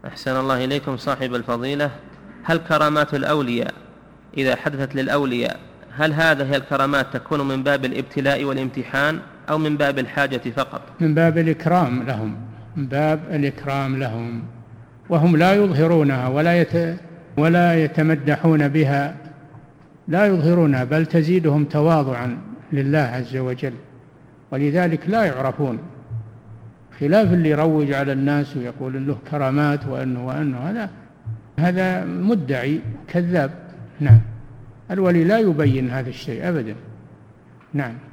أحسن الله إليكم صاحب الفضيلة، هل كرامات الأولياء إذا حدثت للأولياء هل هذه الكرامات تكون من باب الابتلاء والامتحان أو من باب الحاجة فقط؟ من باب الإكرام لهم، من باب الإكرام لهم، وهم لا يظهرونها ولا يتمدحون بها، لا يظهرونها، بل تزيدهم تواضعا لله عز وجل، ولذلك لا يعرفون، خلاف اللي يروج على الناس ويقول له كرامات وأنه هذا مدعي كذاب. نعم، الولي لا يبين هذا الشيء أبدا. نعم.